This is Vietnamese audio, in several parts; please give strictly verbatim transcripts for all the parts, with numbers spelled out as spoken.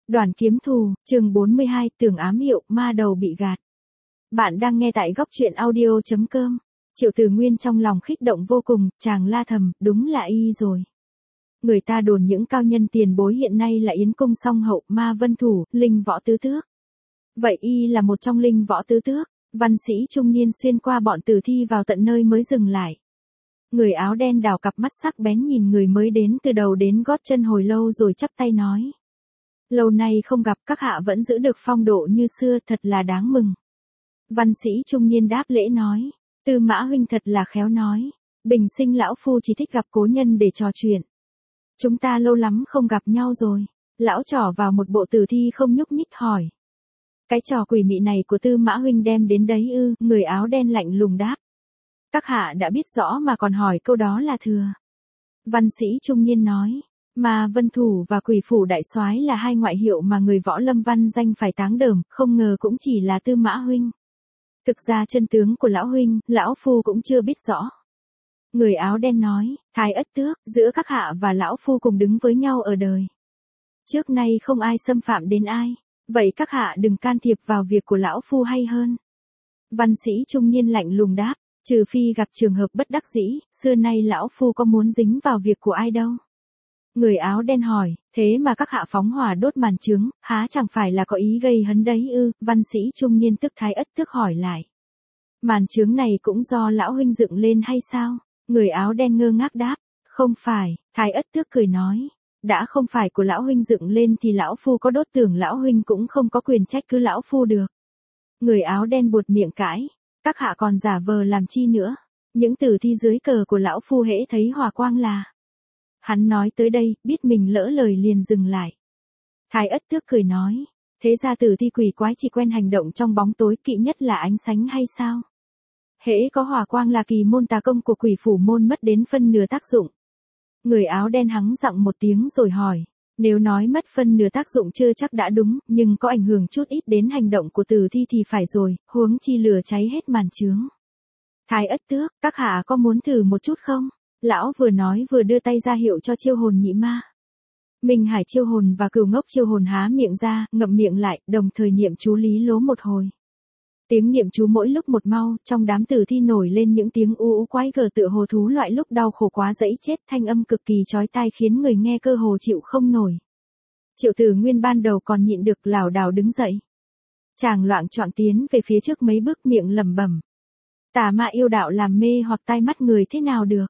Đoàn kiếm thù, chương bốn mươi hai, tường ám hiệu, ma đầu bị gạt. Bạn đang nghe tại góc truyện audio.com. Triệu Từ Nguyên trong lòng khích động vô cùng, chàng la thầm, đúng là y rồi. Người ta đồn những cao nhân tiền bối hiện nay là Yến Cung Song Hậu, Ma Vân Thủ, Linh Võ Tứ Tước. Vậy y là một trong Linh Võ Tứ Tước, văn sĩ trung niên xuyên qua bọn tử thi vào tận nơi mới dừng lại. Người áo đen đảo cặp mắt sắc bén nhìn người mới đến từ đầu đến gót chân hồi lâu rồi chắp tay nói. Lâu nay không gặp, các hạ vẫn giữ được phong độ như xưa, thật là đáng mừng. Văn sĩ trung niên đáp lễ nói, Tư Mã huynh thật là khéo nói, bình sinh lão phu chỉ thích gặp cố nhân để trò chuyện. Chúng ta lâu lắm không gặp nhau rồi. Lão trỏ vào một bộ tử thi không nhúc nhích hỏi. Cái trò quỷ mị này của Tư Mã huynh đem đến đấy ư? Người áo đen lạnh lùng đáp. Các hạ đã biết rõ mà còn hỏi câu đó là thừa. Văn sĩ trung niên nói. Mà Vân Thủ và Quỷ Phủ Đại Soái là hai ngoại hiệu mà người võ lâm văn danh phải táng đờm, không ngờ cũng chỉ là Tư Mã huynh. Thực ra chân tướng của lão huynh, lão phu cũng chưa biết rõ. Người áo đen nói, Thái Ất Tước, giữa các hạ và lão phu cùng đứng với nhau ở đời. Trước nay không ai xâm phạm đến ai, vậy các hạ đừng can thiệp vào việc của lão phu hay hơn. Văn sĩ trung niên lạnh lùng đáp, trừ phi gặp trường hợp bất đắc dĩ, xưa nay lão phu có muốn dính vào việc của ai đâu. Người áo đen hỏi, thế mà các hạ phóng hỏa đốt màn trướng, há chẳng phải là có ý gây hấn đấy ư? Văn sĩ trung niên tức Thái Ất Tước hỏi lại. Màn trướng này cũng do lão huynh dựng lên hay sao? Người áo đen ngơ ngác đáp, không phải. Thái Ất Tước cười nói, đã không phải của lão huynh dựng lên thì lão phu có đốt tưởng lão huynh cũng không có quyền trách cứ lão phu được. Người áo đen buột miệng cãi, các hạ còn giả vờ làm chi nữa? Những tử thi dưới cờ của lão phu hễ thấy hỏa quang là. Hắn nói tới đây, biết mình lỡ lời liền dừng lại. Thái Ất Tước cười nói, thế ra tử thi quỷ quái chỉ quen hành động trong bóng tối, kỵ nhất là ánh sáng hay sao? Hễ có hỏa quang là kỳ môn tà công của Quỷ Phủ môn mất đến phân nửa tác dụng. Người áo đen hắng giọng một tiếng rồi hỏi, nếu nói mất phân nửa tác dụng chưa chắc đã đúng, nhưng có ảnh hưởng chút ít đến hành động của tử thi thì phải rồi, huống chi lửa cháy hết màn trướng. Thái Ất Tước, các hạ có muốn thử một chút không? Lão vừa nói vừa đưa tay ra hiệu cho Chiêu Hồn Nhị Ma. Minh Hải Chiêu Hồn và Cửu Ngốc Chiêu Hồn há miệng ra, ngậm miệng lại, đồng thời niệm chú lý lố một hồi. Tiếng niệm chú mỗi lúc một mau, trong đám tử thi nổi lên những tiếng u ú quái gở tựa hồ thú loại lúc đau khổ quá dẫy chết, thanh âm cực kỳ chói tai khiến người nghe cơ hồ chịu không nổi. Triệu Từ Nguyên ban đầu còn nhịn được lảo đảo đứng dậy. Chàng loạng choạng tiến về phía trước mấy bước miệng lẩm bẩm. Tà ma yêu đạo làm mê hoặc tai mắt người thế nào được.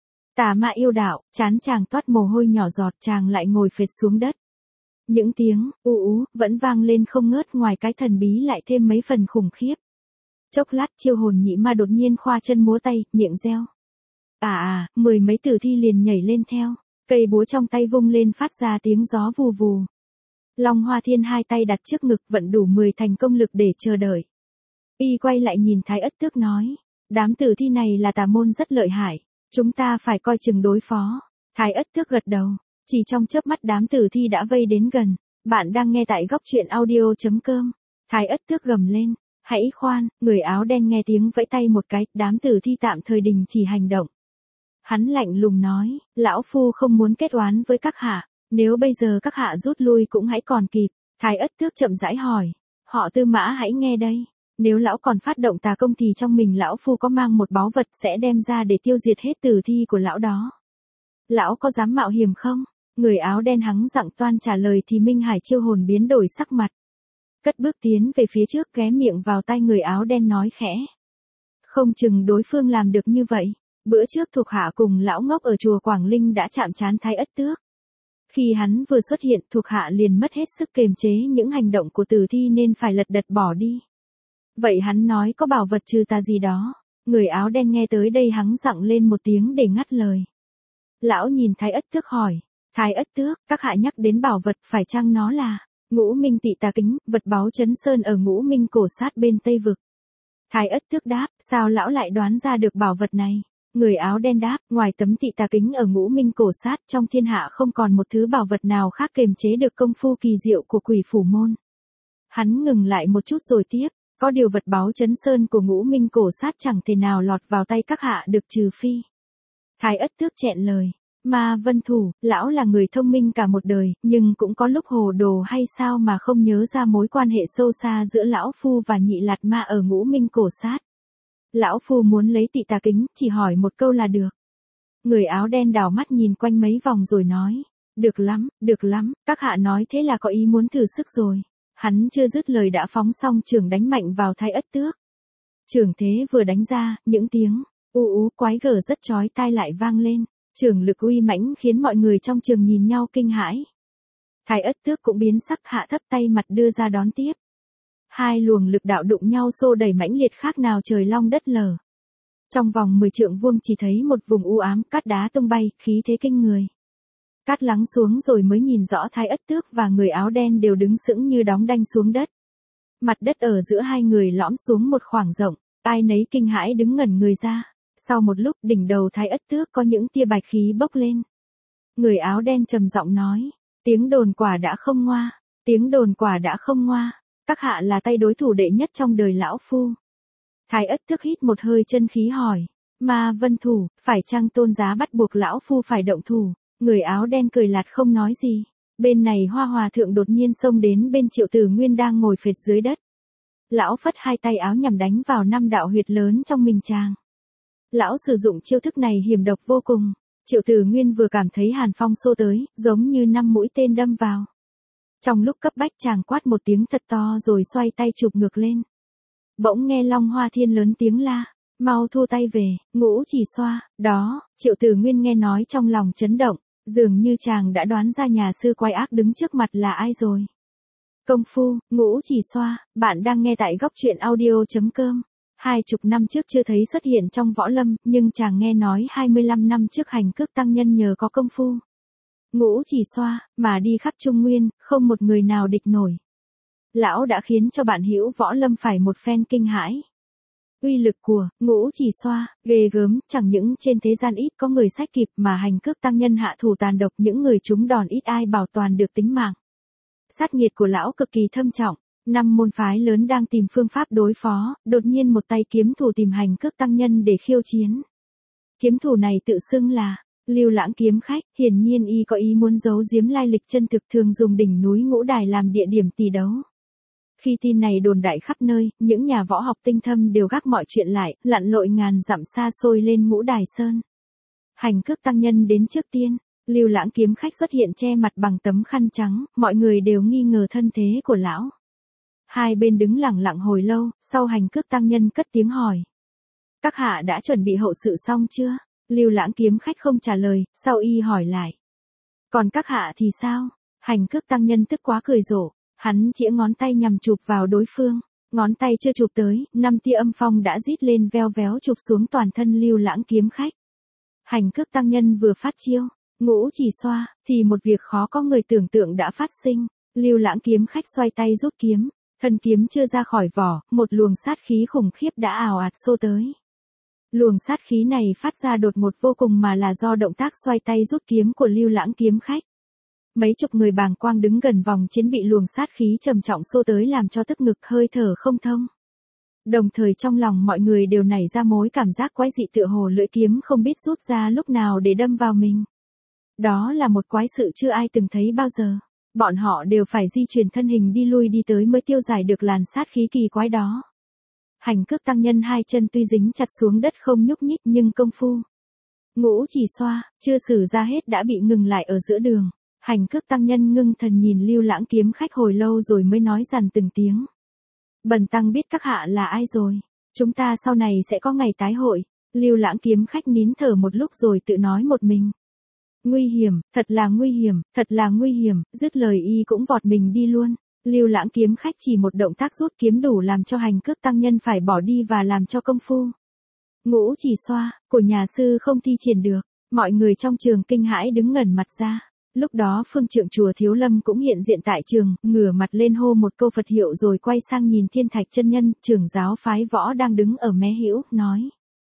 Tà ma yêu đạo, chán chàng toát mồ hôi nhỏ giọt, chàng lại ngồi phệt xuống đất. Những tiếng u ú vẫn vang lên không ngớt, ngoài cái thần bí lại thêm mấy phần khủng khiếp. Chốc lát Chiêu Hồn Nhị Ma đột nhiên khoa chân múa tay, miệng reo. À à, mười mấy tử thi liền nhảy lên theo, cây búa trong tay vung lên phát ra tiếng gió vù vù. Long Hoa Thiên hai tay đặt trước ngực vận đủ mười thành công lực để chờ đợi. Y quay lại nhìn Thái Ất Tước nói, đám tử thi này là tà môn rất lợi hại, chúng ta phải coi chừng đối phó. Thái Ất Tước gật đầu. Chỉ trong chớp mắt đám tử thi đã vây đến gần. Bạn đang nghe tại góc truyện audio.com. Thái Ất Tước gầm lên. Hãy khoan, người áo đen nghe tiếng vẫy tay một cái, đám tử thi tạm thời đình chỉ hành động. Hắn lạnh lùng nói, lão phu không muốn kết oán với các hạ, nếu bây giờ các hạ rút lui cũng hãy còn kịp. Thái Ất Tước chậm rãi hỏi, họ Tư Mã hãy nghe đây. Nếu lão còn phát động tà công thì trong mình lão phu có mang một báu vật sẽ đem ra để tiêu diệt hết tử thi của lão đó. Lão có dám mạo hiểm không? Người áo đen hắng giọng toan trả lời thì Minh Hải Chiêu Hồn biến đổi sắc mặt. Cất bước tiến về phía trước, ghé miệng vào tai người áo đen nói khẽ. Không chừng đối phương làm được như vậy. Bữa trước thuộc hạ cùng lão ngốc ở chùa Quảng Linh đã chạm trán Thái Ất Tước. Khi hắn vừa xuất hiện, thuộc hạ liền mất hết sức kiềm chế những hành động của tử thi nên phải lật đật bỏ đi. Vậy hắn nói có bảo vật trừ tà gì đó. Người áo đen nghe tới đây hắng giọng lên một tiếng để ngắt lời. Lão nhìn Thái Ất Tước hỏi. Thái Ất Tước, các hạ nhắc đến bảo vật, phải chăng nó là Ngũ Minh Tị Tà Kính, vật báu Trấn Sơn ở Ngũ Minh cổ sát bên Tây Vực? Thái Ất Tước đáp, sao lão lại đoán ra được bảo vật này? Người áo đen đáp, ngoài tấm Tị Tà Kính ở Ngũ Minh cổ sát, trong thiên hạ không còn một thứ bảo vật nào khác kiềm chế được công phu kỳ diệu của Quỷ Phủ môn. Hắn ngừng lại một chút rồi tiếp, có điều vật báu Trấn Sơn của Ngũ Minh cổ sát chẳng thể nào lọt vào tay các hạ được trừ phi. Thái Ất Tước chẹn lời. Ma Vân Thủ, lão là người thông minh cả một đời, nhưng cũng có lúc hồ đồ hay sao mà không nhớ ra mối quan hệ sâu xa giữa lão phu và nhị lạt ma ở Ngũ Minh Cổ Sát. Lão phu muốn lấy tị tà kính, chỉ hỏi một câu là được. Người áo đen đảo mắt nhìn quanh mấy vòng rồi nói, được lắm, được lắm, các hạ nói thế là có ý muốn thử sức rồi. Hắn chưa dứt lời đã phóng xong trường đánh mạnh vào Thái Ất Tước. Trường thế vừa đánh ra, những tiếng u ú quái gở rất chói tai lại vang lên. Trường lực uy mãnh khiến mọi người trong trường nhìn nhau kinh hãi. Thái Ất Tước cũng biến sắc, hạ thấp tay mặt đưa ra đón tiếp. Hai luồng lực đạo đụng nhau xô đẩy mãnh liệt khác nào trời long đất lở. Trong vòng mười trượng vuông chỉ thấy một vùng u ám, cát đá tung bay, khí thế kinh người. Cát lắng xuống rồi mới nhìn rõ Thái Ất Tước và người áo đen đều đứng sững như đóng đanh xuống đất. Mặt đất ở giữa hai người lõm xuống một khoảng rộng, ai nấy kinh hãi đứng ngẩn người ra. Sau một lúc, đỉnh đầu Thái Ất Tước có những tia bạch khí bốc lên. Người áo đen trầm giọng nói, tiếng đồn quả đã không ngoa, tiếng đồn quả đã không ngoa, các hạ là tay đối thủ đệ nhất trong đời lão phu. Thái Ất Tước hít một hơi chân khí hỏi, Ma Vân Thủ, phải chăng tôn giá bắt buộc lão phu phải động thủ? Người áo đen cười lạt không nói gì. Bên này Hoa Hòa Thượng đột nhiên xông đến bên Triệu Tử Nguyên đang ngồi phệt dưới đất. Lão phất hai tay áo nhằm đánh vào năm đạo huyệt lớn trong mình chàng. Lão sử dụng chiêu thức này hiểm độc vô cùng. Triệu Tử Nguyên vừa cảm thấy hàn phong xô tới, giống như năm mũi tên đâm vào. Trong lúc cấp bách chàng quát một tiếng thật to rồi xoay tay chụp ngược lên. Bỗng nghe Long Hoa Thiên lớn tiếng la, mau thu tay về, Ngũ Chỉ Xoa. Đó, Triệu Tử Nguyên nghe nói trong lòng chấn động, dường như chàng đã đoán ra nhà sư quái ác đứng trước mặt là ai rồi. Công phu, Ngũ Chỉ Xoa, bạn đang nghe tại góc truyện audio chấm com. Hai chục năm trước chưa thấy xuất hiện trong võ lâm, nhưng chàng nghe nói hai mươi lăm năm trước hành cước tăng nhân nhờ có công phu Ngũ Chỉ Xoa, mà đi khắp Trung Nguyên, không một người nào địch nổi. Lão đã khiến cho bạn hữu võ lâm phải một phen kinh hãi. Uy lực của Ngũ Chỉ Xoa, ghê gớm, chẳng những trên thế gian ít có người sách kịp mà hành cước tăng nhân hạ thủ tàn độc, những người trúng đòn ít ai bảo toàn được tính mạng. Sát nghiệt của lão cực kỳ thâm trọng. Năm môn phái lớn đang tìm phương pháp đối phó, đột nhiên một tay kiếm thủ tìm hành cước tăng nhân để khiêu chiến. Kiếm thủ này tự xưng là Lưu Lãng Kiếm Khách, hiển nhiên y có ý muốn giấu giếm lai lịch chân thực, thường dùng đỉnh núi Ngũ Đài làm địa điểm tỷ đấu. Khi tin này đồn đại khắp nơi, những nhà võ học tinh thâm đều gác mọi chuyện lại, lặn lội ngàn dặm xa xôi lên Ngũ Đài Sơn. Hành cước tăng nhân đến trước tiên, Lưu Lãng Kiếm Khách xuất hiện che mặt bằng tấm khăn trắng, mọi người đều nghi ngờ thân thế của lão. Hai bên đứng lặng lặng hồi lâu, sau hành cước tăng nhân cất tiếng hỏi. Các hạ đã chuẩn bị hậu sự xong chưa? Lưu Lãng Kiếm Khách không trả lời, sau y hỏi lại. Còn các hạ thì sao? Hành cước tăng nhân tức quá cười rộ, hắn chĩa ngón tay nhằm chụp vào đối phương. Ngón tay chưa chụp tới, năm tia âm phong đã rít lên veo véo chụp xuống toàn thân Lưu Lãng Kiếm Khách. Hành cước tăng nhân vừa phát chiêu, Ngũ Chỉ Xoa, thì một việc khó có người tưởng tượng đã phát sinh. Lưu Lãng Kiếm Khách xoay tay rút kiếm. Thân kiếm chưa ra khỏi vỏ, một luồng sát khí khủng khiếp đã ào ạt xô tới. Luồng sát khí này phát ra đột ngột vô cùng mà là do động tác xoay tay rút kiếm của Lưu Lãng Kiếm Khách. Mấy chục người bàng quang đứng gần vòng chiến bị luồng sát khí trầm trọng xô tới làm cho tức ngực hơi thở không thông. Đồng thời trong lòng mọi người đều nảy ra mối cảm giác quái dị, tựa hồ lưỡi kiếm không biết rút ra lúc nào để đâm vào mình. Đó là một quái sự chưa ai từng thấy bao giờ. Bọn họ đều phải di chuyển thân hình đi lui đi tới mới tiêu giải được làn sát khí kỳ quái đó. Hành cước tăng nhân hai chân tuy dính chặt xuống đất không nhúc nhích nhưng công phu Ngũ Chỉ Xoa, chưa sử ra hết đã bị ngừng lại ở giữa đường. Hành cước tăng nhân ngưng thần nhìn Lưu Lãng Kiếm Khách hồi lâu rồi mới nói dằn từng tiếng. Bần tăng biết các hạ là ai rồi. Chúng ta sau này sẽ có ngày tái hội. Lưu Lãng Kiếm Khách nín thở một lúc rồi tự nói một mình. Nguy hiểm, thật là nguy hiểm, thật là nguy hiểm, dứt lời y cũng vọt mình đi luôn. Lưu Lãng Kiếm Khách chỉ một động tác rút kiếm đủ làm cho hành cước tăng nhân phải bỏ đi và làm cho công phu Ngũ Chỉ Xoa của nhà sư không thi triển được. Mọi người trong trường kinh hãi đứng ngẩn mặt ra. Lúc đó phương trượng chùa Thiếu Lâm cũng hiện diện tại trường, ngửa mặt lên hô một câu Phật hiệu rồi quay sang nhìn Thiên Thạch chân nhân, trưởng giáo phái võ đang đứng ở mé hữu, nói.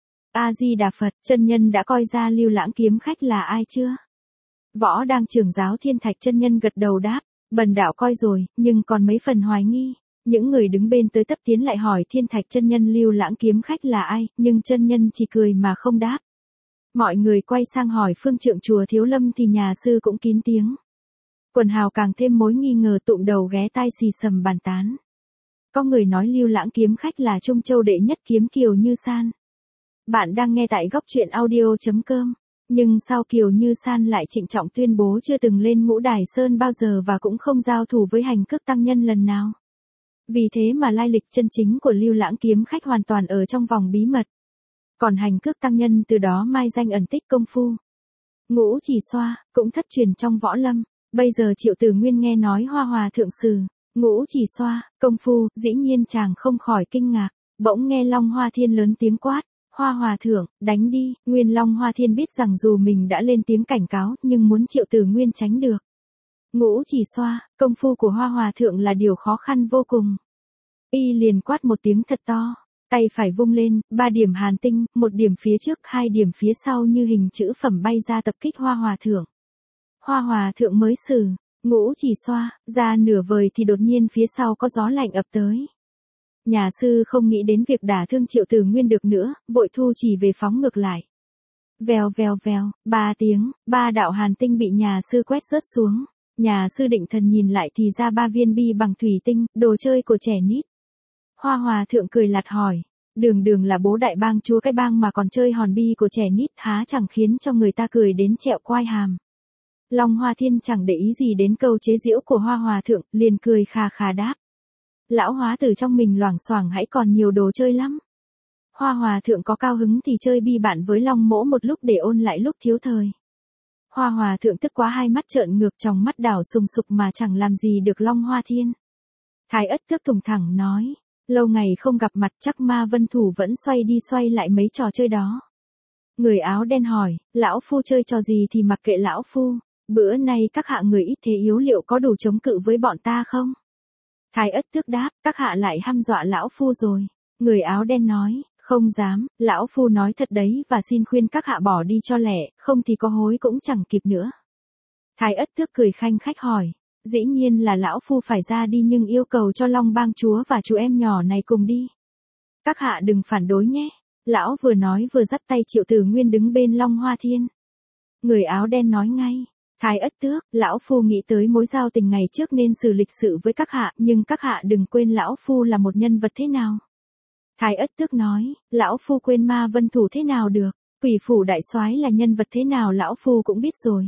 A Di Đà Phật, chân nhân đã coi ra Lưu Lãng Kiếm Khách là ai chưa? Võ đang trưởng giáo Thiên Thạch chân nhân gật đầu đáp, bần đạo coi rồi, nhưng còn mấy phần hoài nghi. Những người đứng bên tới tấp tiến lại hỏi Thiên Thạch chân nhân Lưu Lãng Kiếm Khách là ai, nhưng chân nhân chỉ cười mà không đáp. Mọi người quay sang hỏi phương trượng chùa Thiếu Lâm thì nhà sư cũng kín tiếng. Quần hào càng thêm mối nghi ngờ tụm đầu ghé tai xì xầm bàn tán. Có người nói Lưu Lãng kiếm khách là Trung Châu đệ nhất kiếm Kiều Như San. Bạn đang nghe tại góc truyện audio.com. Nhưng sao Kiều Như San lại trịnh trọng tuyên bố chưa từng lên Ngũ Đài Sơn bao giờ và cũng không giao thủ với Hành Cước tăng nhân lần nào. Vì thế mà lai lịch chân chính của Lưu Lãng kiếm khách hoàn toàn ở trong vòng bí mật. Còn Hành Cước tăng nhân từ đó mai danh ẩn tích công phu. Ngũ Chỉ Xoa cũng thất truyền trong võ lâm. Bây giờ Triệu Tử Nguyên nghe nói Hoa Hòa thượng sử Ngũ Chỉ Xoa công phu, dĩ nhiên chàng không khỏi kinh ngạc. Bỗng nghe Long Hoa Thiên lớn tiếng quát. Hoa Hòa thượng, đánh đi. Nguyên Long Hoa Thiên biết rằng dù mình đã lên tiếng cảnh cáo nhưng muốn Triệu Tử Nguyên tránh được. Ngũ Chỉ Xoa, công phu của Hoa Hòa thượng là điều khó khăn vô cùng. Y liền quát một tiếng thật to, tay phải vung lên, ba điểm hàn tinh, một điểm phía trước, hai điểm phía sau như hình chữ phẩm bay ra tập kích Hoa Hòa thượng. Hoa Hòa thượng mới sử Ngũ Chỉ Xoa ra nửa vời thì đột nhiên phía sau có gió lạnh ập tới. Nhà sư không nghĩ đến việc đả thương Triệu Tử Nguyên được nữa, vội thu chỉ về phóng ngược lại. Vèo vèo vèo, ba tiếng, ba đạo hàn tinh bị nhà sư quét rớt xuống. Nhà sư định thần nhìn lại thì ra ba viên bi bằng thủy tinh, đồ chơi của trẻ nít. Hoa Hòa thượng cười lạt hỏi, đường đường là bố đại bang chúa cái bang mà còn chơi hòn bi của trẻ nít, há chẳng khiến cho người ta cười đến trẹo quai hàm. Long Hoa Thiên chẳng để ý gì đến câu chế giễu của Hoa Hòa thượng, liền cười khà khà đáp. Lão hóa từ trong mình loảng xoảng hãy còn nhiều đồ chơi lắm. Hoa Hòa thượng có cao hứng thì chơi bi bạn với Long Mỗ một lúc để ôn lại lúc thiếu thời. Hoa Hòa thượng tức quá hai mắt trợn ngược trong mắt đảo sùng sục mà chẳng làm gì được Long Hoa Thiên. Thái Ất Tước thùng thẳng nói, lâu ngày không gặp mặt chắc Ma Vân Thủ vẫn xoay đi xoay lại mấy trò chơi đó. Người áo đen hỏi, lão phu chơi trò gì thì mặc kệ lão phu, bữa nay các hạ người ít thế yếu liệu có đủ chống cự với bọn ta không? Thái Ất Tước đáp, các hạ lại hăm dọa lão phu rồi. Người áo đen nói, không dám, lão phu nói thật đấy và xin khuyên các hạ bỏ đi cho lẹ, không thì có hối cũng chẳng kịp nữa. Thái Ất Tước cười khanh khách hỏi, dĩ nhiên là lão phu phải ra đi nhưng yêu cầu cho Long Bang chúa và chú em nhỏ này cùng đi. Các hạ đừng phản đối nhé. Lão vừa nói vừa dắt tay Triệu Tử Nguyên đứng bên Long Hoa Thiên. Người áo đen nói ngay, Thái Ất Tước, lão phu nghĩ tới mối giao tình ngày trước nên xử lịch sự với các hạ, nhưng các hạ đừng quên lão phu là một nhân vật thế nào. Thái Ất Tước nói, lão phu quên Ma Vân Thủ thế nào được, Quỷ Phủ đại soái là nhân vật thế nào lão phu cũng biết rồi.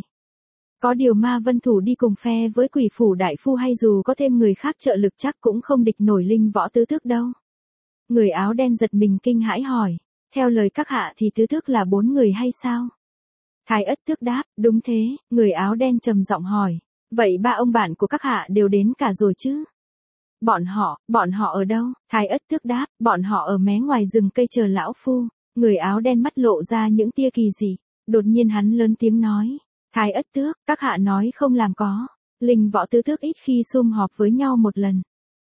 Có điều Ma Vân Thủ đi cùng phe với Quỷ Phủ đại phu hay dù có thêm người khác trợ lực chắc cũng không địch nổi Linh Võ Tứ Tước đâu. Người áo đen giật mình kinh hãi hỏi, theo lời các hạ thì Tứ Tước là bốn người hay sao? Thái Ất Tước đáp, đúng thế. Người áo đen trầm giọng hỏi, vậy ba ông bạn của các hạ đều đến cả rồi chứ? Bọn họ, bọn họ ở đâu? Thái Ất Tước đáp, bọn họ ở mé ngoài rừng cây chờ lão phu. Người áo đen mắt lộ ra những tia kỳ dị. Đột nhiên hắn lớn tiếng nói, Thái Ất Tước, các hạ nói không làm có. Linh Võ Tứ Tước ít khi sum họp với nhau một lần.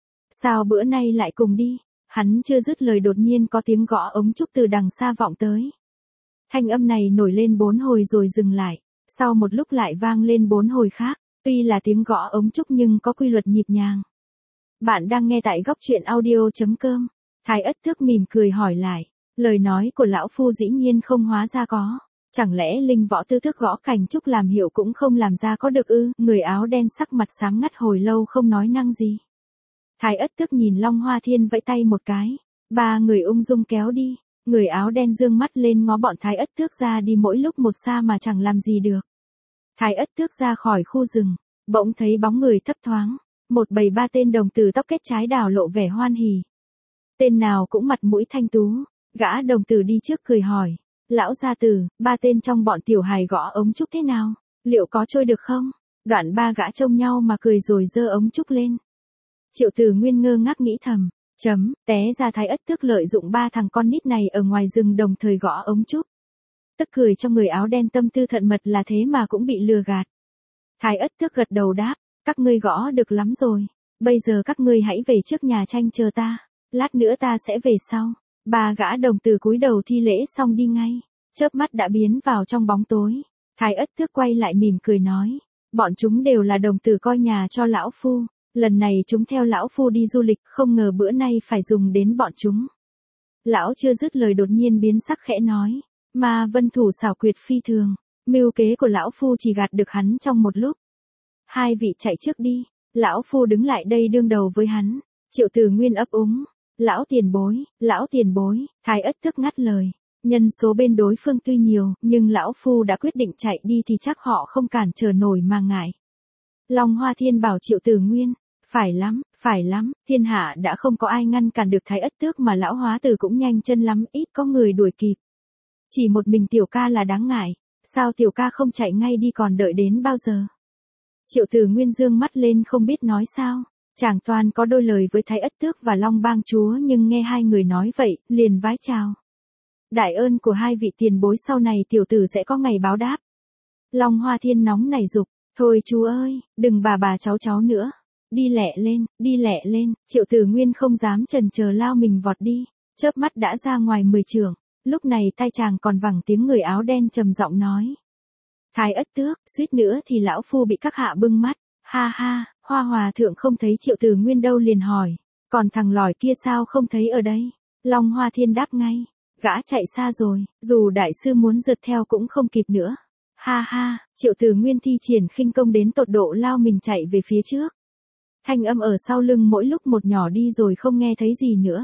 Sao bữa nay lại cùng đi? Hắn chưa dứt lời đột nhiên có tiếng gõ ống trúc từ đằng xa vọng tới. Thanh âm này nổi lên bốn hồi rồi dừng lại, sau một lúc lại vang lên bốn hồi khác, tuy là tiếng gõ ống trúc nhưng có quy luật nhịp nhàng. Bạn đang nghe tại góc truyện audio.com. Thái Ất Tước mỉm cười hỏi lại, lời nói của lão phu dĩ nhiên không hóa ra có, chẳng lẽ Linh Võ Tứ Tước gõ cành trúc làm hiệu cũng không làm ra có được ư? Người áo đen sắc mặt xám ngắt hồi lâu không nói năng gì. Thái Ất Tước nhìn Long Hoa Thiên vẫy tay một cái, ba người ung dung kéo đi. Người áo đen dương mắt lên ngó bọn Thái Ất Tước ra đi mỗi lúc một xa mà chẳng làm gì được. Thái Ất Tước ra khỏi khu rừng, bỗng thấy bóng người thấp thoáng, một bầy ba tên đồng tử tóc kết trái đào lộ vẻ hoan hỉ. Tên nào cũng mặt mũi thanh tú, gã đồng tử đi trước cười hỏi, lão gia tử, ba tên trong bọn tiểu hài gõ ống trúc thế nào, liệu có trôi được không? Đoạn ba gã trông nhau mà cười rồi giơ ống trúc lên. Triệu Tử Nguyên ngơ ngác nghĩ thầm. Chấm, té ra Thái Ất Tước lợi dụng ba thằng con nít này ở ngoài rừng đồng thời gõ ống trúc. Tức cười cho người áo đen tâm tư thận mật là thế mà cũng bị lừa gạt. Thái Ất Tước gật đầu đáp, các ngươi gõ được lắm rồi, bây giờ các ngươi hãy về trước nhà tranh chờ ta, lát nữa ta sẽ về sau. Ba gã đồng tử cúi đầu thi lễ xong đi ngay, chớp mắt đã biến vào trong bóng tối. Thái Ất Tước quay lại mỉm cười nói, bọn chúng đều là đồng tử coi nhà cho lão phu. Lần này chúng theo lão phu đi du lịch, không ngờ bữa nay phải dùng đến bọn chúng. Lão chưa dứt lời đột nhiên biến sắc khẽ nói, Ma Vân thủ xảo quyệt phi thường, mưu kế của lão phu chỉ gạt được hắn trong một lúc. Hai vị chạy trước đi, lão phu đứng lại đây đương đầu với hắn. Triệu Từ Nguyên ấp úng, lão tiền bối, lão tiền bối, Thái Ất Tước ngắt lời. Nhân số bên đối phương tuy nhiều, nhưng lão phu đã quyết định chạy đi thì chắc họ không cản trở nổi mà ngại. Long Hoa Thiên bảo Triệu Từ Nguyên, phải lắm, phải lắm, thiên hạ đã không có ai ngăn cản được Thái Ất Tước mà lão hóa tử cũng nhanh chân lắm, ít có người đuổi kịp. Chỉ một mình tiểu ca là đáng ngại, sao tiểu ca không chạy ngay đi còn đợi đến bao giờ? Triệu Từ Nguyên dương mắt lên không biết nói sao, chàng toàn có đôi lời với Thái Ất Tước và Long Bang Chúa nhưng nghe hai người nói vậy, liền vái chào. Đại ơn của hai vị tiền bối sau này tiểu tử sẽ có ngày báo đáp. Long Hoa Thiên nóng nảy dục, thôi chú ơi, đừng bà bà cháu cháu nữa. Đi lẹ lên, đi lẹ lên, Triệu Từ Nguyên không dám chần chờ lao mình vọt đi, chớp mắt đã ra ngoài mười trượng. Lúc này tai chàng còn vẳng tiếng người áo đen trầm giọng nói. Thái Ất Tước, suýt nữa thì lão phu bị các hạ bưng mắt, ha ha, Hoa Hòa thượng không thấy Triệu Từ Nguyên đâu liền hỏi, còn thằng lỏi kia sao không thấy ở đây? Long Hoa Thiên đáp ngay, gã chạy xa rồi, dù đại sư muốn rượt theo cũng không kịp nữa. Ha ha, Triệu Từ Nguyên thi triển khinh công đến tột độ lao mình chạy về phía trước. Thanh âm ở sau lưng mỗi lúc một nhỏ đi rồi không nghe thấy gì nữa.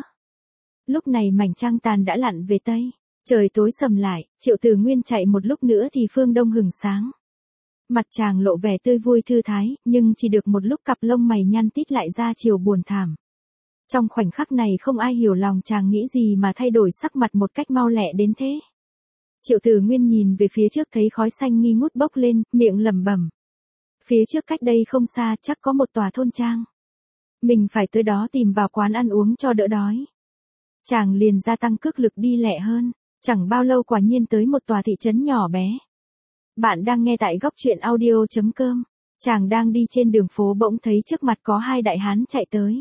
Lúc này mảnh trăng tàn đã lặn về tây, trời tối sầm lại, Triệu Từ Nguyên chạy một lúc nữa thì phương đông hừng sáng. Mặt chàng lộ vẻ tươi vui thư thái, nhưng chỉ được một lúc cặp lông mày nhăn tít lại ra chiều buồn thảm. Trong khoảnh khắc này không ai hiểu lòng chàng nghĩ gì mà thay đổi sắc mặt một cách mau lẹ đến thế. Triệu Từ Nguyên nhìn về phía trước thấy khói xanh nghi ngút bốc lên, miệng lẩm bẩm. Phía trước cách đây không xa chắc có một tòa thôn trang. Mình phải tới đó tìm vào quán ăn uống cho đỡ đói. Chàng liền gia tăng cước lực đi lẹ hơn, chẳng bao lâu quả nhiên tới một tòa thị trấn nhỏ bé. Bạn đang nghe tại góc truyện audio chấm com. Chàng đang đi trên đường phố bỗng thấy trước mặt có hai đại hán chạy tới.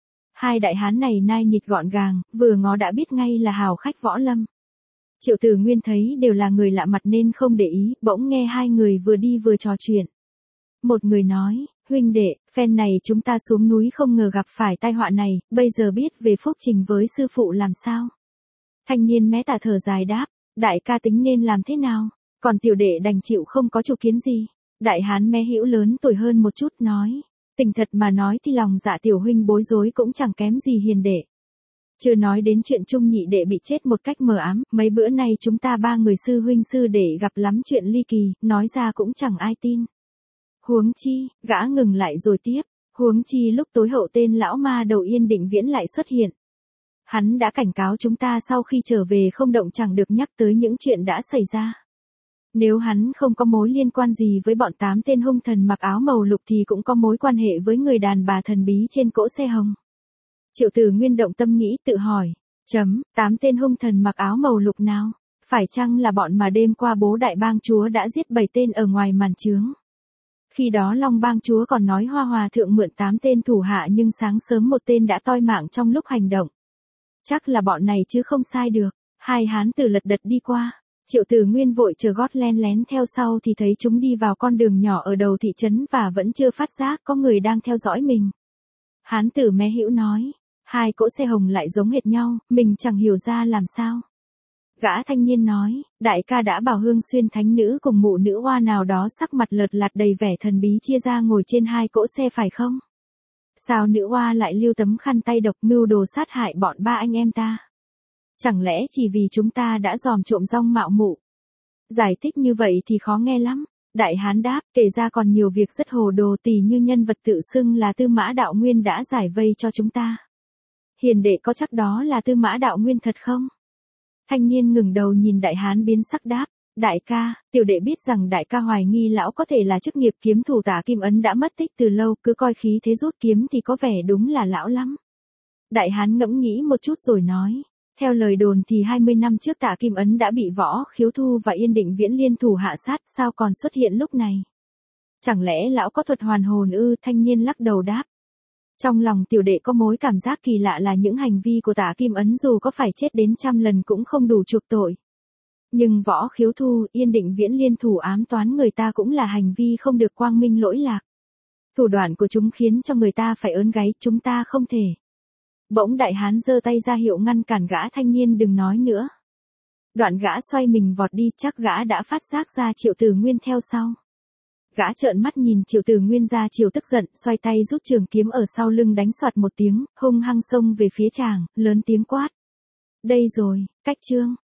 Hai đại hán này nai nịt gọn gàng, vừa ngó đã biết ngay là hào khách võ lâm. Triệu Từ Nguyên thấy đều là người lạ mặt nên không để ý, bỗng nghe hai người vừa đi vừa trò chuyện. Một người nói, huynh đệ, phen này chúng ta xuống núi không ngờ gặp phải tai họa này, bây giờ biết về phúc trình với sư phụ làm sao. Thanh niên mé tà thở dài đáp, đại ca tính nên làm thế nào, còn tiểu đệ đành chịu không có chủ kiến gì. Đại hán mé hữu lớn tuổi hơn một chút nói, tình thật mà nói thì lòng dạ tiểu huynh bối rối cũng chẳng kém gì hiền đệ. Chưa nói đến chuyện trung nhị đệ bị chết một cách mờ ám, mấy bữa nay chúng ta ba người sư huynh sư đệ gặp lắm chuyện ly kỳ, nói ra cũng chẳng ai tin. Huống chi, gã ngừng lại rồi tiếp, huống chi lúc tối hậu tên lão ma đầu Yên Định Viễn lại xuất hiện. Hắn đã cảnh cáo chúng ta sau khi trở về không động chẳng được nhắc tới những chuyện đã xảy ra. Nếu hắn không có mối liên quan gì với bọn tám tên hung thần mặc áo màu lục thì cũng có mối quan hệ với người đàn bà thần bí trên cỗ xe hồng. Triệu Từ Nguyên động tâm nghĩ tự hỏi, chấm, tám tên hung thần mặc áo màu lục nào, phải chăng là bọn mà đêm qua bố đại bang chúa đã giết bảy tên ở ngoài màn chướng? Khi đó Long Bang Chúa còn nói Hoa Hòa thượng mượn tám tên thủ hạ nhưng sáng sớm một tên đã toi mạng trong lúc hành động. Chắc là bọn này chứ không sai được. Hai hán tử lật đật đi qua. Triệu Từ Nguyên vội chờ gót len lén theo sau thì thấy chúng đi vào con đường nhỏ ở đầu thị trấn và vẫn chưa phát giác có người đang theo dõi mình. Hán tử mé hữu nói, hai cỗ xe hồng lại giống hệt nhau, mình chẳng hiểu ra làm sao. Gã thanh niên nói, đại ca đã bảo Hương Xuyên thánh nữ cùng mụ nữ hoa nào đó sắc mặt lợt lạt đầy vẻ thần bí chia ra ngồi trên hai cỗ xe phải không? Sao nữ hoa lại lưu tấm khăn tay độc mưu đồ sát hại bọn ba anh em ta? Chẳng lẽ chỉ vì chúng ta đã dòm trộm rong mạo mụ? Giải thích như vậy thì khó nghe lắm. Đại hán đáp, kể ra còn nhiều việc rất hồ đồ tỉ như nhân vật tự xưng là Tư Mã Đạo Nguyên đã giải vây cho chúng ta. Hiền đệ có chắc đó là Tư Mã Đạo Nguyên thật không? Thanh niên ngừng đầu nhìn đại hán biến sắc đáp, đại ca, tiểu đệ biết rằng đại ca hoài nghi lão có thể là chức nghiệp kiếm thủ Tả Kim Ấn đã mất tích từ lâu, cứ coi khí thế rút kiếm thì có vẻ đúng là lão lắm. Đại hán ngẫm nghĩ một chút rồi nói, theo lời đồn thì hai mươi năm trước Tả Kim Ấn đã bị Võ Khiếu Thu và Yên Định Viễn liên thủ hạ sát, sao còn xuất hiện lúc này? Chẳng lẽ lão có thuật hoàn hồn ư? Thanh niên lắc đầu đáp. Trong lòng tiểu đệ có mối cảm giác kỳ lạ là những hành vi của Tả Kim Ấn dù có phải chết đến trăm lần cũng không đủ chuộc tội. Nhưng Võ Khiếu Thu, Yên Định Viễn liên thủ ám toán người ta cũng là hành vi không được quang minh lỗi lạc. Thủ đoạn của chúng khiến cho người ta phải ớn gáy, chúng ta không thể. Bỗng đại hán giơ tay ra hiệu ngăn cản gã thanh niên đừng nói nữa. Đoạn gã xoay mình vọt đi, chắc gã đã phát giác ra Triệu Tử Nguyên theo sau. Gã trợn mắt nhìn Triệu Tử Nguyên ra chiều tức giận, xoay tay rút trường kiếm ở sau lưng đánh soạt một tiếng, hung hăng xông về phía chàng, lớn tiếng quát. Đây rồi, cách chương.